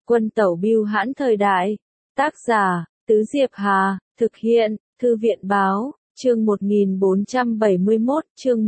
Quân tẩu bưu hãn thời đại. Tác giả, Tứ Diệp Hà, thực hiện, Thư viện báo, chương 1471, chương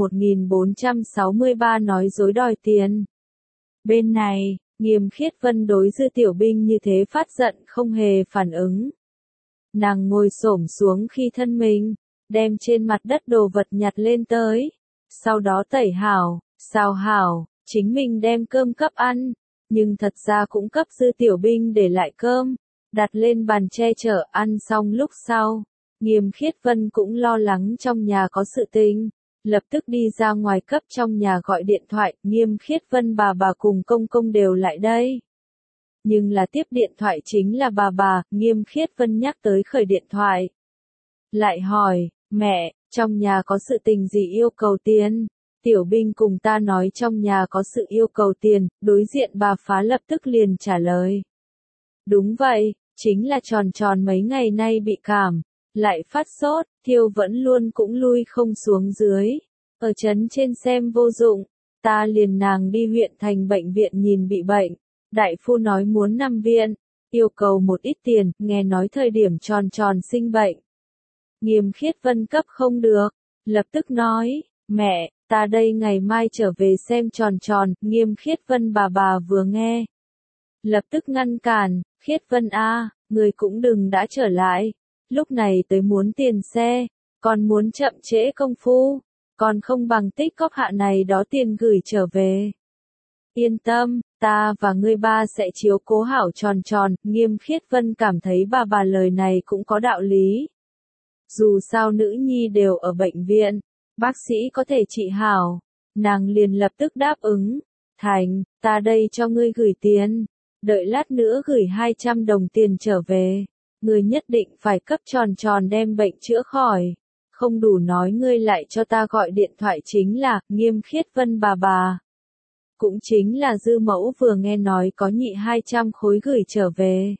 1463 nói dối đòi tiền. Bên này, Nghiêm Khiết Vân đối Dư Tiểu Binh như thế phát giận không hề phản ứng. Nàng ngồi xổm xuống khi thân mình, đem trên mặt đất đồ vật nhặt lên tới, sau đó tẩy hảo, xào hảo, chính mình đem cơm cấp ăn, nhưng thật ra cũng cấp Dư Tiểu Binh để lại cơm, đặt lên bàn che chở ăn xong lúc sau. Nghiêm Khiết Vân cũng lo lắng trong nhà có sự tình, lập tức đi ra ngoài cấp trong nhà gọi điện thoại, Nghiêm Khiết Vân bà cùng công công đều lại đây. Nhưng là tiếp điện thoại chính là bà, Nghiêm Khiết Vân nhắc tới khởi điện thoại. Lại hỏi, mẹ, trong nhà có sự tình gì yêu cầu tiền? Tiểu Binh cùng ta nói trong nhà có sự yêu cầu tiền, đối diện bà Phá lập tức liền trả lời. Đúng vậy, chính là tròn mấy ngày nay bị cảm, lại phát sốt, Thiêu vẫn luôn cũng lui không xuống dưới. Ở trấn trên xem vô dụng, ta liền nàng đi huyện thành bệnh viện nhìn bị bệnh. Đại phu nói muốn nằm viện, yêu cầu một ít tiền, nghe nói thời điểm tròn sinh bệnh. Nghiêm Khiết Vân cấp không được, lập tức nói, mẹ, ta đây ngày mai trở về xem tròn, Nghiêm Khiết Vân bà vừa nghe. Lập tức ngăn cản, Khiết Vân a, người cũng đừng đã trở lại, lúc này tới muốn tiền xe, còn muốn chậm trễ công phu, còn không bằng tích cóp hạ này đó tiền gửi trở về. Yên tâm, ta và ngươi ba sẽ chiếu cố hảo tròn, Nghiêm Khiết Vân cảm thấy bà lời này cũng có đạo lý. Dù sao nữ nhi đều ở bệnh viện, bác sĩ có thể trị hảo, nàng liền lập tức đáp ứng. Thành, ta đây cho ngươi gửi tiền, đợi lát nữa gửi 200 đồng tiền trở về, ngươi nhất định phải cấp tròn đem bệnh chữa khỏi. Không đủ nói ngươi lại cho ta gọi điện thoại chính là, Nghiêm Khiết Vân bà. Cũng chính là Dư Mẫu vừa nghe nói có nhị 200 khối gửi trở về.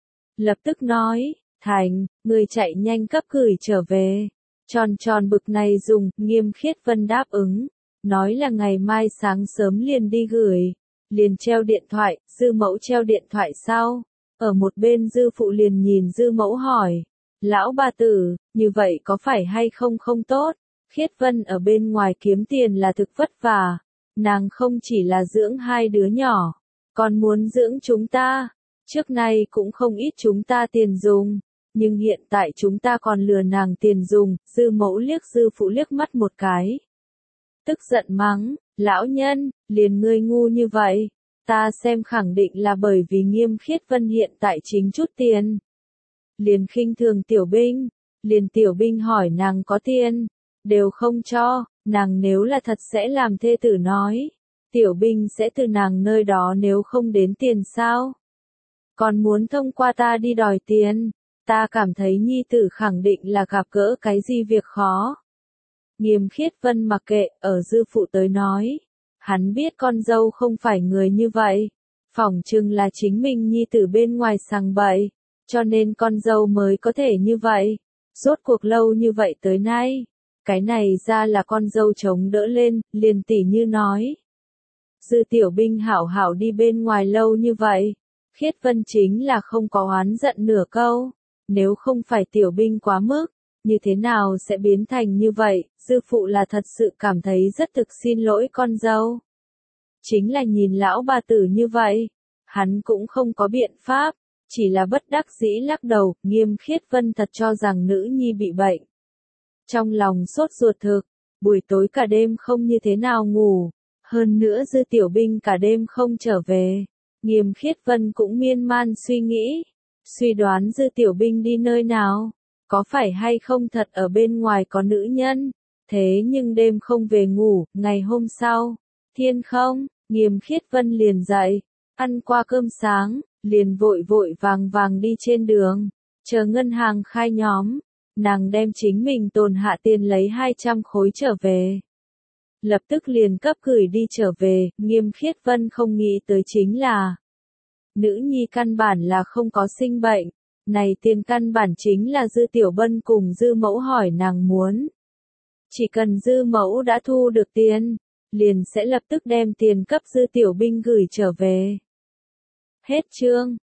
Lập tức nói, Thành, người chạy nhanh cấp gửi trở về. Tròn bực này dùng, Nghiêm Khiết Vân đáp ứng. Nói là ngày mai sáng sớm liền đi gửi. Liền treo điện thoại, Dư Mẫu treo điện thoại sau. Ở một bên Dư Phụ liền nhìn Dư Mẫu hỏi. Lão bà tử, như vậy có phải hay không tốt? Khiết Vân ở bên ngoài kiếm tiền là thực vất vả. Nàng không chỉ là dưỡng hai đứa nhỏ, còn muốn dưỡng chúng ta. Trước nay cũng không ít chúng ta tiền dùng, nhưng hiện tại chúng ta còn lừa nàng tiền dùng. Dư Mẫu liếc Dư Phụ liếc mắt một cái. Tức giận mắng, lão nhân, liền ngươi ngu như vậy, ta xem khẳng định là bởi vì Nghiêm Khiết Vân hiện tại chính chút tiền. Liền khinh thường Tiểu Binh, liền Tiểu Binh hỏi nàng có tiền, đều không cho. Nàng nếu là thật sẽ làm thê tử nói, Tiểu Binh sẽ từ nàng nơi đó nếu không đến tiền sao? Còn muốn thông qua ta đi đòi tiền, ta cảm thấy nhi tử khẳng định là gặp gỡ cái gì việc khó. Nghiêm Khiết Vân mặc kệ, ở Dư Phụ tới nói, hắn biết con dâu không phải người như vậy, phỏng chừng là chính mình nhi tử bên ngoài sằng bậy, cho nên con dâu mới có thể như vậy. Rốt cuộc lâu như vậy tới nay. Cái này ra là con dâu chống đỡ lên, liền tỉ như nói. Dư Tiểu Binh hảo đi bên ngoài lâu như vậy. Khiết Vân chính là không có oán giận nửa câu. Nếu không phải Tiểu Binh quá mức, như thế nào sẽ biến thành như vậy? Dư Phụ là thật sự cảm thấy rất thực xin lỗi con dâu. Chính là nhìn lão bà tử như vậy, hắn cũng không có biện pháp, chỉ là bất đắc dĩ lắc đầu. Nghiêm Khiết Vân thật cho rằng nữ nhi bị bệnh. Trong lòng sốt ruột thực, buổi tối cả đêm không như thế nào ngủ, hơn nữa Dư Tiểu Binh cả đêm không trở về. Nghiêm Khiết Vân cũng miên man suy nghĩ, suy đoán Dư Tiểu Binh đi nơi nào, có phải hay không thật ở bên ngoài có nữ nhân, thế nhưng đêm không về ngủ. Ngày hôm sau, thiên không, Nghiêm Khiết Vân liền dậy, ăn qua cơm sáng, liền vội vàng đi trên đường, chờ ngân hàng khai nhóm. Nàng đem chính mình tồn hạ tiền lấy 200 khối trở về. Lập tức liền cấp gửi đi trở về. Nghiêm Khiết Vân không nghĩ tới chính là nữ nhi căn bản là không có sinh bệnh. Này tiền căn bản chính là Dư Tiểu Bân cùng Dư Mẫu hỏi nàng muốn. Chỉ cần Dư Mẫu đã thu được tiền, liền sẽ lập tức đem tiền cấp Dư Tiểu Binh gửi trở về. Hết chương.